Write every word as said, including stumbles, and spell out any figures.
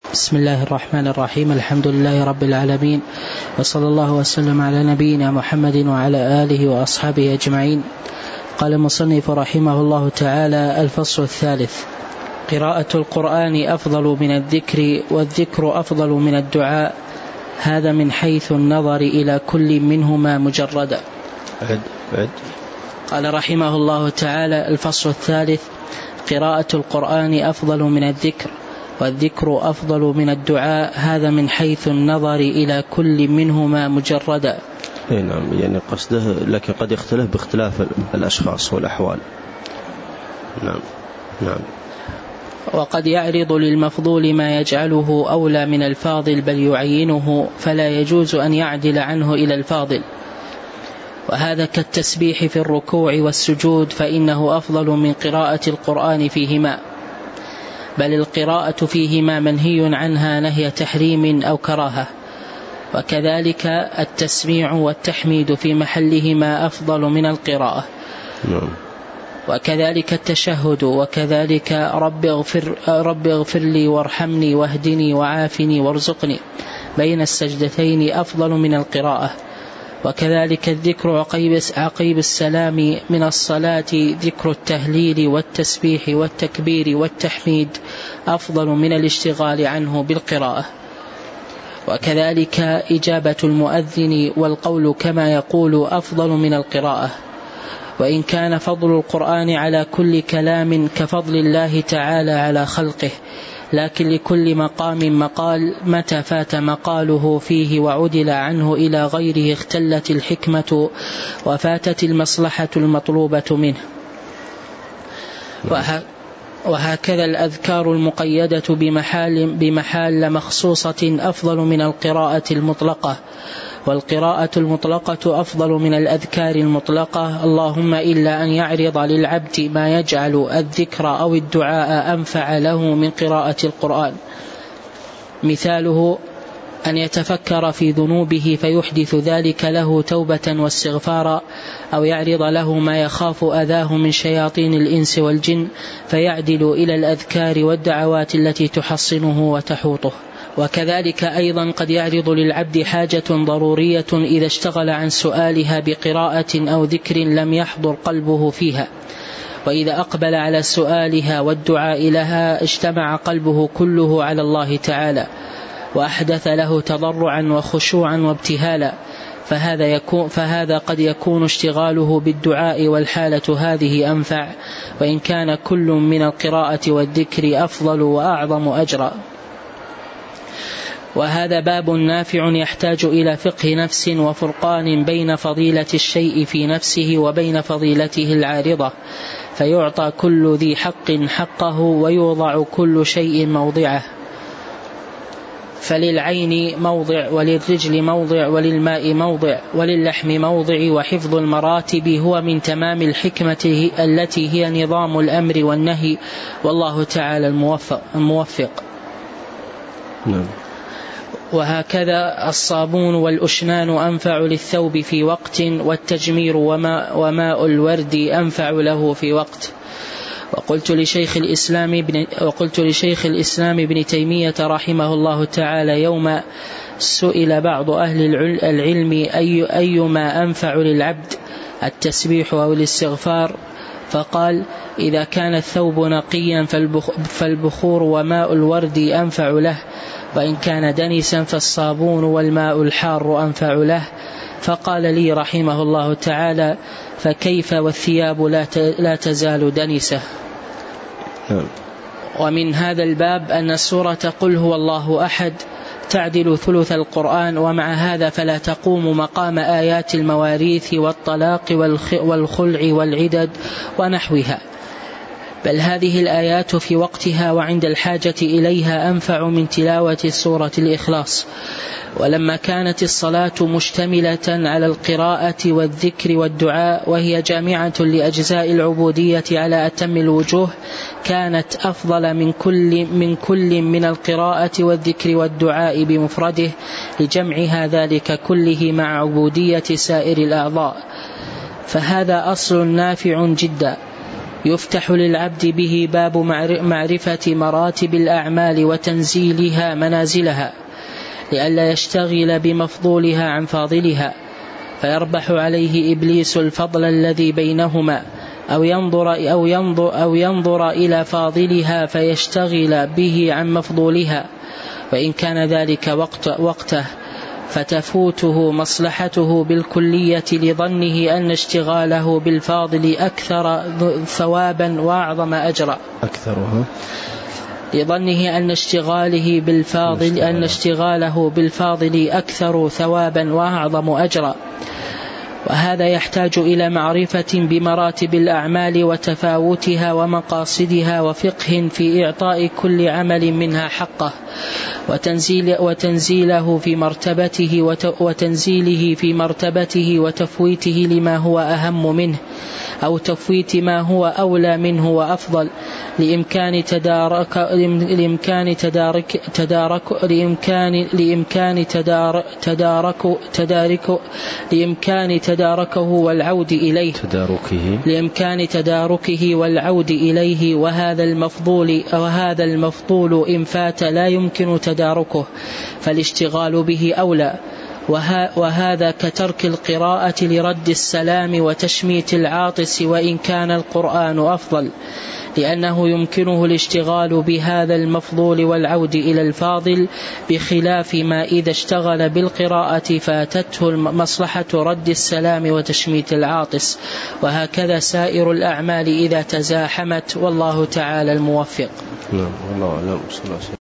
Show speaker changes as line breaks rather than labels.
بسم الله الرحمن الرحيم. الحمد لله رب العالمين، وصلى الله وسلم على نبينا محمد وعلى آله وأصحابه أجمعين. قال المصنف رحمه الله تعالى: الفصل الثالث: قراءة القرآن أفضل من الذكر، والذكر أفضل من الدعاء، هذا من حيث النظر إلى كل منهما مجردا.
عد عد.
قال رحمه الله تعالى: الفصل الثالث: قراءة القرآن أفضل من الذكر، والذكر أفضل من الدعاء، هذا من حيث النظر إلى كل منهما مجردا.
اي نعم، يعني قصده لكن قد يختلف باختلاف الأشخاص والأحوال. نعم نعم.
وقد يعرض للمفضول ما يجعله أولى من الفاضل، بل يعينه، فلا يجوز أن يعدل عنه إلى الفاضل. وهذا كالتسبيح في الركوع والسجود، فإنه أفضل من قراءة القرآن فيهما، بل القراءة فيهما منهي عنها نهي تحريم أو كراهة. وكذلك التسميع والتحميد في محلهما أفضل من القراءة.
نعم.
وكذلك التشهد، وكذلك رب اغفر, رب اغفر لي وارحمني واهدني وعافني وارزقني بين السجدتين أفضل من القراءة. وكذلك الذكر عقيب السلام من الصلاة، ذكر التهليل والتسبيح والتكبير والتحميد أفضل من الاشتغال عنه بالقراءة. وكذلك إجابة المؤذن والقول كما يقول أفضل من القراءة. وإن كان فضل القرآن على كل كلام كفضل الله تعالى على خلقه، لكن لكل مقام مقال، متى فات مقاله فيه وعدل عنه إلى غيره اختلت الحكمة وفاتت المصلحة المطلوبة منه. وهكذا الأذكار المقيدة بمحال, بمحال مخصوصة أفضل من القراءة المطلقة، والقراءة المطلقة أفضل من الأذكار المطلقة، اللهم إلا أن يعرض للعبد ما يجعل الذكر أو الدعاء أنفع له من قراءة القرآن. مثاله أن يتفكر في ذنوبه فيحدث ذلك له توبة واستغفارا، أو يعرض له ما يخاف أذاه من شياطين الإنس والجن فيعدل إلى الأذكار والدعوات التي تحصنه وتحوطه. وكذلك أيضا قد يعرض للعبد حاجة ضرورية إذا اشتغل عن سؤالها بقراءة أو ذكر لم يحضر قلبه فيها، وإذا أقبل على سؤالها والدعاء لها اجتمع قلبه كله على الله تعالى، وأحدث له تضرعا وخشوعا وابتهالا، فهذا, يكون فهذا قد يكون اشتغاله بالدعاء، والحالة هذه أنفع، وإن كان كل من القراءة والذكر أفضل وأعظم أجرا. وهذا باب نافع يحتاج إلى فقه نفس وفرقان بين فضيلة الشيء في نفسه وبين فضيلته العارضة، فيعطى كل ذي حق حقه، ويوضع كل شيء موضعه. فللعين موضع، وللرجل موضع، وللماء موضع، وللحم موضع، وحفظ المراتب هو من تمام الحكمة التي هي نظام الأمر والنهي، والله تعالى الموفق, الموفق.
نعم.
وهكذا الصابون والأشنان أنفع للثوب في وقت، والتجمير وماء, وماء الورد أنفع له في وقت. وقلت لشيخ الإسلام ابن وقلت لشيخ الإسلام ابن تيمية رحمه الله تعالى يوم سئل بعض أهل العلم أي أيما أنفع للعبد، التسبيح أو الاستغفار؟ فقال: إذا كان الثوب نقيا فالبخور وماء الورد أنفع له، وإن كان دنسا فالصابون والماء الحار أنفع له. فقال لي رحمه الله تعالى: فكيف والثياب لا تزال دنسة؟ ومن هذا الباب أن السورة قل هو الله أحد تعدل ثلث القرآن، ومع هذا فلا تقوم مقام آيات المواريث والطلاق والخلع والعدد ونحوها، بل هذه الآيات في وقتها وعند الحاجة إليها أنفع من تلاوة سورة الإخلاص. ولما كانت الصلاة مشتملة على القراءة والذكر والدعاء، وهي جامعة لأجزاء العبودية على أتم الوجوه، كانت أفضل من كل من كل من القراءة والذكر والدعاء بمفرده، لجمعها ذلك كله مع عبودية سائر الأعضاء. فهذا أصل نافع جدا. يفتح للعبد به باب معرفة مراتب الأعمال وتنزيلها منازلها لئلا يشتغل بمفضولها عن فاضلها فيربح عليه إبليس الفضل الذي بينهما أو ينظر, أو ينظر, أو ينظر إلى فاضلها فيشتغل به عن مفضولها، وإن كان ذلك وقت وقته فتفوته مصلحته بالكلية لظنه أن اشتغاله بالفاضل أكثر ثوابا وأعظم أجرا أكثرها لظنه أن اشتغاله بالفاضل أن اشتغاله بالفاضل أكثر ثوابا وأعظم أجرا. وهذا يحتاج إلى معرفة بمراتب الأعمال وتفاوتها ومقاصدها وفقه في إعطاء كل عمل منها حقه وتنزيل وتنزيله في مرتبته وتنزيله في مرتبته وتفويته لما هو أهم منه أو تفويت ما هو أولى منه وأفضل لإمكان تدارك لإمكان تدارك تدارك لإمكان لإمكان تدارك تدارك تدارك لإمكان تداركه والعود إليه تداركه لإمكان تداركه والعود إليه وهذا المفضول وهذا المفضول إن فات لا يمكن تداركه فالاشتغال به أولى. وهذا كترك القراءة لرد السلام وتشميت العاطس وإن كان القرآن أفضل لأنه يمكنه الاشتغال بهذا المفضول والعود إلى الفاضل بخلاف ما إذا اشتغل بالقراءة فاتته مصلحة رد السلام وتشميت العاطس. وهكذا سائر الأعمال إذا تزاحمت والله تعالى الموفق.
نعم الله أعلم.